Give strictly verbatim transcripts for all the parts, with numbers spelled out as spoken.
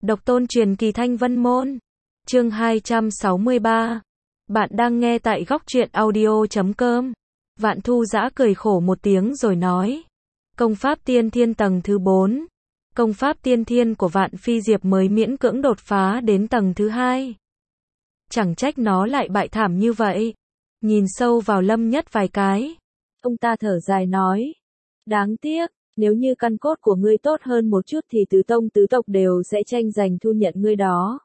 Độc tôn truyền kỳ Thanh Vân Môn. Chương hai trăm sáu mươi ba. Bạn đang nghe tại góc truyện audio chấm com. Vạn Thu Dã cười khổ một tiếng rồi nói. Công pháp tiên thiên tầng thứ bốn. Công pháp tiên thiên của Vạn Phi Diệp mới miễn cưỡng đột phá đến tầng thứ hai. Chẳng trách nó lại bại thảm như vậy. Nhìn sâu vào Lâm Nhất vài cái. Ông ta thở dài nói. Đáng tiếc, nếu như căn cốt của ngươi tốt hơn một chút thì tứ tông tứ tộc đều sẽ tranh giành thu nhận ngươi đó.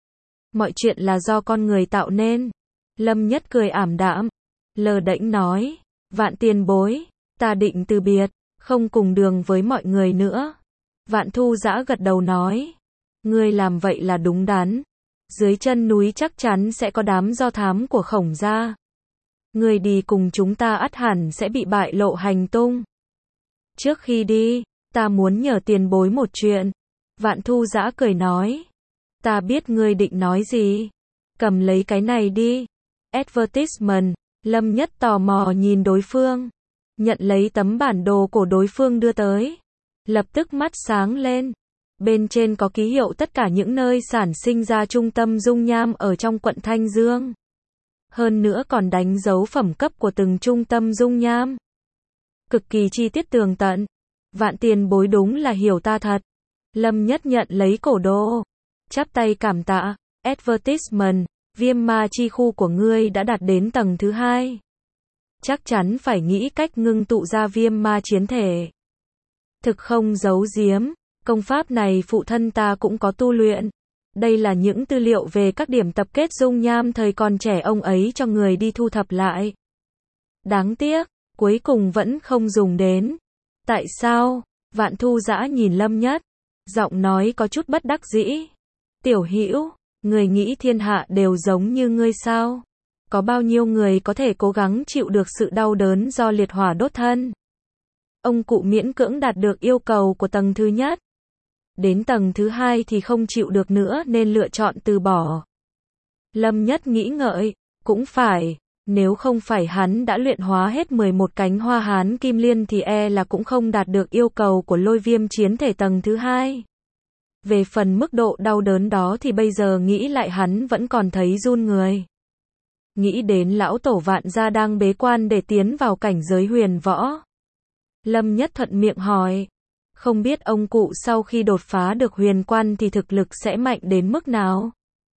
Mọi chuyện là do con người tạo nên. Lâm Nhất cười ảm đạm. Lờ đễnh nói. Vạn tiền bối, ta định từ biệt, không cùng đường với mọi người nữa. Vạn Thu Dã gật đầu nói. Ngươi làm vậy là đúng đắn. Dưới chân núi chắc chắn sẽ có đám do thám của Khổng gia. Ngươi đi cùng chúng ta ắt hẳn sẽ bị bại lộ hành tung. Trước khi đi, ta muốn nhờ tiền bối một chuyện. Vạn Thu Dã cười nói. Ta biết ngươi định nói gì. Cầm lấy cái này đi. Advertisement. Lâm Nhất tò mò nhìn đối phương. Nhận lấy tấm bản đồ của đối phương đưa tới. Lập tức mắt sáng lên. Bên trên có ký hiệu tất cả những nơi sản sinh ra trung tâm dung nham ở trong quận Thanh Dương. Hơn nữa còn đánh dấu phẩm cấp của từng trung tâm dung nham. Cực kỳ chi tiết tường tận. Vạn tiền bối đúng là hiểu ta thật. Lâm Nhất nhận lấy cổ đồ. Chắp tay cảm tạ. Advertisement. Viêm ma chi khu của ngươi đã đạt đến tầng thứ hai. Chắc chắn phải nghĩ cách ngưng tụ ra viêm ma chiến thể. Thực không giấu giếm. Công pháp này phụ thân ta cũng có tu luyện. Đây là những tư liệu về các điểm tập kết dung nham thời còn trẻ ông ấy cho người đi thu thập lại. Đáng tiếc, cuối cùng vẫn không dùng đến. Tại sao? Vạn Thu Dã nhìn Lâm Nhất. Giọng nói có chút bất đắc dĩ. Tiểu Hữu, người nghĩ thiên hạ đều giống như ngươi sao? Có bao nhiêu người có thể cố gắng chịu được sự đau đớn do liệt hỏa đốt thân? Ông cụ miễn cưỡng đạt được yêu cầu của tầng thứ nhất. Đến tầng thứ hai thì không chịu được nữa nên lựa chọn từ bỏ. Lâm Nhất nghĩ ngợi, cũng phải, nếu không phải hắn đã luyện hóa hết mười một cánh hoa hán kim liên thì e là cũng không đạt được yêu cầu của lôi viêm chiến thể tầng thứ hai. Về phần mức độ đau đớn đó thì bây giờ nghĩ lại hắn vẫn còn thấy run người. Nghĩ đến lão tổ Vạn gia đang bế quan để tiến vào cảnh giới huyền võ. Lâm Nhất thuận miệng hỏi. Không biết ông cụ sau khi đột phá được huyền quan thì thực lực sẽ mạnh đến mức nào?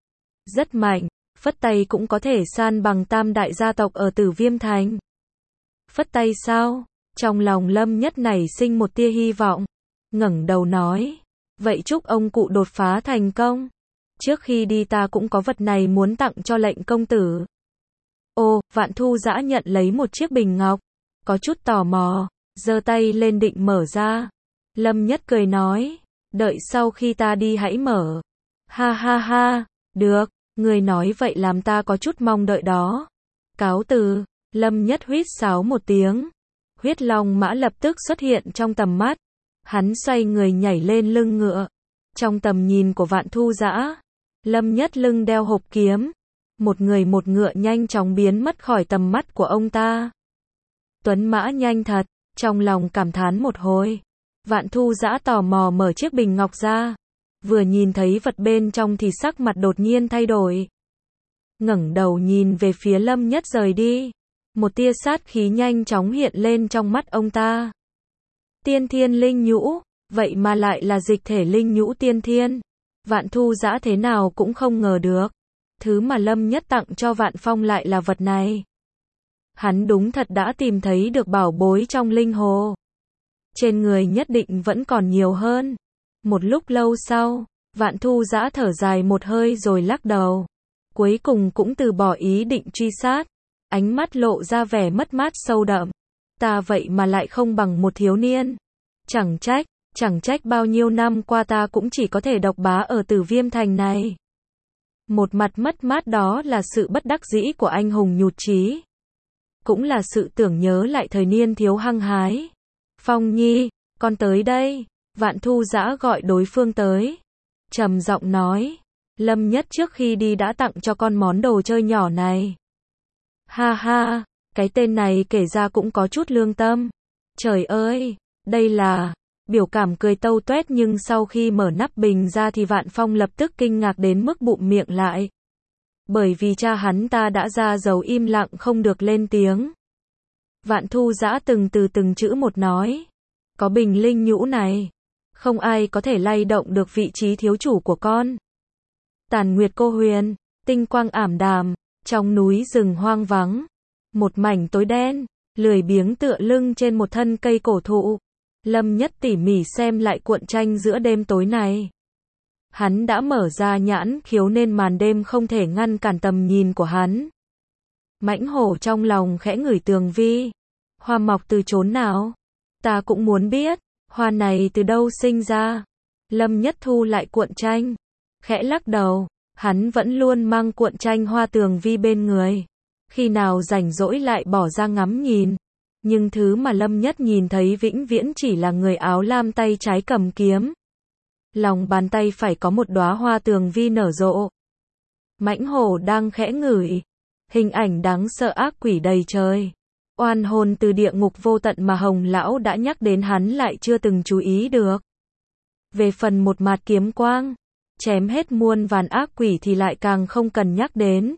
Rất mạnh, phất tay cũng có thể san bằng tam đại gia tộc ở Tử Viêm Thành. Phất tay sao? Trong lòng Lâm Nhất nảy sinh một tia hy vọng. Ngẩng đầu nói. Vậy chúc ông cụ đột phá thành công. Trước khi đi ta cũng có vật này muốn tặng cho lệnh công tử. Ô, Vạn Thu Dã nhận lấy một chiếc bình ngọc. Có chút tò mò, giơ tay lên định mở ra. Lâm Nhất cười nói, đợi sau khi ta đi hãy mở. Ha ha ha, được, người nói vậy làm ta có chút mong đợi đó. Cáo từ, Lâm Nhất huýt sáo một tiếng. Huyết long mã lập tức xuất hiện trong tầm mắt. Hắn xoay người nhảy lên lưng ngựa. Trong tầm nhìn của Vạn Thu Dã, Lâm Nhất lưng đeo hộp kiếm. Một người một ngựa nhanh chóng biến mất khỏi tầm mắt của ông ta. Tuấn mã nhanh thật, trong lòng cảm thán một hồi. Vạn Thu Dã tò mò mở chiếc bình ngọc ra. Vừa nhìn thấy vật bên trong thì sắc mặt đột nhiên thay đổi. Ngẩng đầu nhìn về phía Lâm Nhất rời đi. Một tia sát khí nhanh chóng hiện lên trong mắt ông ta. Tiên thiên linh nhũ, vậy mà lại là dịch thể linh nhũ tiên thiên. Vạn Thu Dã thế nào cũng không ngờ được. Thứ mà Lâm Nhất tặng cho Vạn Phong lại là vật này. Hắn đúng thật đã tìm thấy được bảo bối trong linh hồ. Trên người nhất định vẫn còn nhiều hơn. Một lúc lâu sau, Vạn Thu Dã thở dài một hơi rồi lắc đầu. Cuối cùng cũng từ bỏ ý định truy sát. Ánh mắt lộ ra vẻ mất mát sâu đậm. Ta vậy mà lại không bằng một thiếu niên. Chẳng trách, chẳng trách bao nhiêu năm qua ta cũng chỉ có thể độc bá ở Tử Viêm Thành này. Một mặt mất mát đó là sự bất đắc dĩ của anh hùng nhụt chí. Cũng là sự tưởng nhớ lại thời niên thiếu hăng hái. Phong Nhi, con tới đây. Vạn Thu Dã gọi đối phương tới. Trầm giọng nói. Lâm Nhất trước khi đi đã tặng cho con món đồ chơi nhỏ này. Ha ha, cái tên này kể ra cũng có chút lương tâm. Trời ơi, đây là, biểu cảm cười tâu tuét nhưng sau khi mở nắp bình ra thì Vạn Phong lập tức kinh ngạc đến mức bụm miệng lại. Bởi vì cha hắn ta đã ra dấu im lặng không được lên tiếng. Vạn Thu Dã từng từ từng chữ một nói. Có bình linh nhũ này, không ai có thể lay động được vị trí thiếu chủ của con. Tàn Nguyệt Cô Huyền, tinh quang ảm đạm, trong núi rừng hoang vắng. Một mảnh tối đen, lười biếng tựa lưng trên một thân cây cổ thụ. Lâm Nhất tỉ mỉ xem lại cuộn tranh giữa đêm tối này. Hắn đã mở ra nhãn khiếu nên màn đêm không thể ngăn cản tầm nhìn của hắn. Mãnh hổ trong lòng khẽ ngửi tường vi. Hoa mọc từ chốn nào? Ta cũng muốn biết, hoa này từ đâu sinh ra? Lâm Nhất thu lại cuộn tranh, khẽ lắc đầu, hắn vẫn luôn mang cuộn tranh hoa tường vi bên người. Khi nào rảnh rỗi lại bỏ ra ngắm nhìn. Nhưng thứ mà Lâm Nhất nhìn thấy vĩnh viễn chỉ là người áo lam tay trái cầm kiếm. Lòng bàn tay phải có một đóa hoa tường vi nở rộ. Mãnh hổ đang khẽ ngửi. Hình ảnh đáng sợ ác quỷ đầy trời. Oan hồn từ địa ngục vô tận mà Hồng Lão đã nhắc đến hắn lại chưa từng chú ý được. Về phần một mạt kiếm quang, chém hết muôn vàn ác quỷ thì lại càng không cần nhắc đến.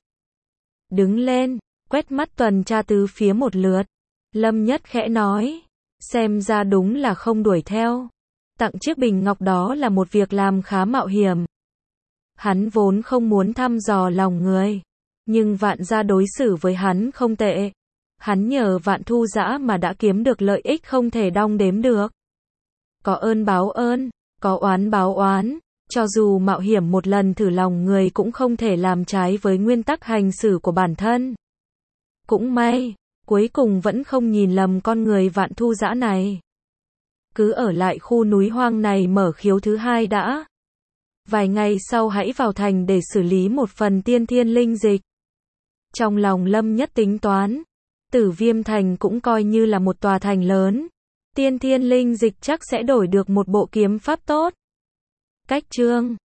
Đứng lên, quét mắt tuần tra tứ phía một lượt. Lâm Nhất khẽ nói, xem ra đúng là không đuổi theo. Tặng chiếc bình ngọc đó là một việc làm khá mạo hiểm. Hắn vốn không muốn thăm dò lòng người, nhưng Vạn gia đối xử với hắn không tệ. Hắn nhờ Vạn Thu Dã mà đã kiếm được lợi ích không thể đong đếm được. Có ơn báo ơn, có oán báo oán, cho dù mạo hiểm một lần thử lòng người cũng không thể làm trái với nguyên tắc hành xử của bản thân. Cũng may, cuối cùng vẫn không nhìn lầm con người Vạn Thu Dã này. Cứ ở lại khu núi hoang này mở khiếu thứ hai đã. Vài ngày sau hãy vào thành để xử lý một phần tiên thiên linh dịch. Trong lòng Lâm Nhất tính toán, Tử Viêm thành cũng coi như là một tòa thành lớn. Tiên thiên linh dịch chắc sẽ đổi được một bộ kiếm pháp tốt. Cách chương